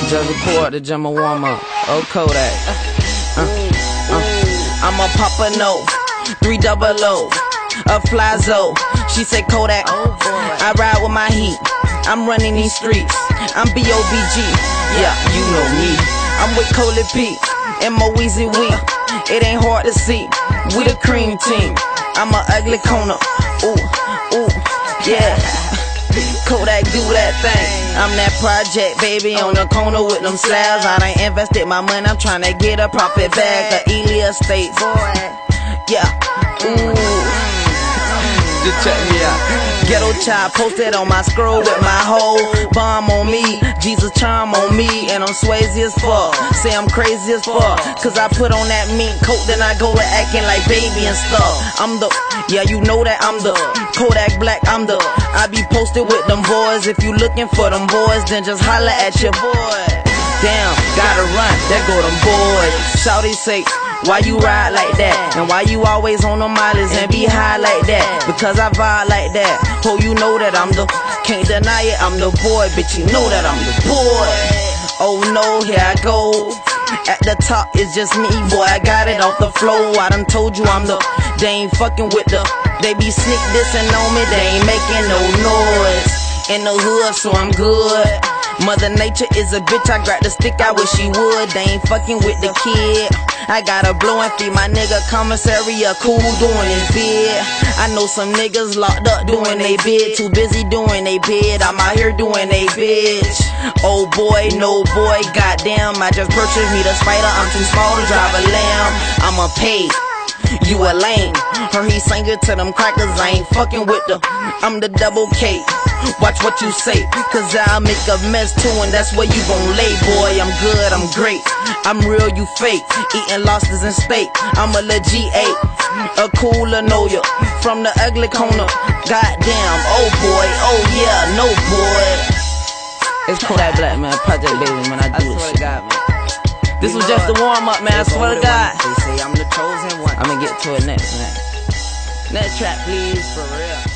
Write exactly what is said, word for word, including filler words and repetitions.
Just report the gym warm up. Oh, Kodak. Uh, uh, I'm a Papa No, three double O, a Flazo. She say Kodak. I ride with my heat. I'm running these streets. I'm B O B G. Yeah, you know me. I'm with Coley P and Moeezy Week. It ain't hard to see. We the cream team. I'm a ugly corner. Ooh, ooh, yeah. Kodak do that thing. I'm that project baby on the corner with them slabs. I done invested my money. I'm trying to get a profit back. The Elia Estates. Yeah. Ooh. Just check me out. Ghetto child posted on my scroll with my whole bomb on me. Jesus charm on me, and I'm Swayze as fuck. Say I'm crazy as fuck, cause I put on that mink coat, then I go to acting like baby and stuff. I'm the, yeah, you know that I'm the Kodak Black, I'm the, I be posted with them boys. If you looking for them boys, then just holla at your boy. Damn, gotta run, there go them boys. Shawty say, why you ride like that? And why you always on the mileage and be high like that? Because I vibe like that. Oh, you know that I'm the, can't deny it, I'm the boy. Bitch, you know that I'm the boy. Oh no, here I go. At the top, it's just me, boy, I got it off the floor. I done told you I'm the, they ain't fucking with the, they be sneak dissing on me, they ain't making no noise. In the hood, so I'm good. Mother Nature is a bitch, I grab the stick, I wish she would. They ain't fucking with the kid. I gotta blow and feed my nigga commissary a cool doing his bid. I know some niggas locked up doing they bid, too busy doing they bid. I'm out here doing they bitch. Oh boy, no boy, goddamn, I just purchased me the Spider. I'm too small to drive a lamb. I'm a pay. You a lame. Her he sang it to them crackers, I ain't fucking with the, I'm the double K. Watch what you say, cause I'll make a mess too, and that's where you gon' lay, boy. I'm good, I'm great, I'm real, you fake. Eating lobsters and steak, I'm a legit eight. A cooler know ya, from the ugly corner. Goddamn, oh boy, oh yeah, no boy. It's Kodak Black, man, Project Baby, man, I do this shit. God, man. This was just the warm up, man, I swear to God. They say I'm the chosen one. I'm gonna get to it next, man. Next track, please, for real.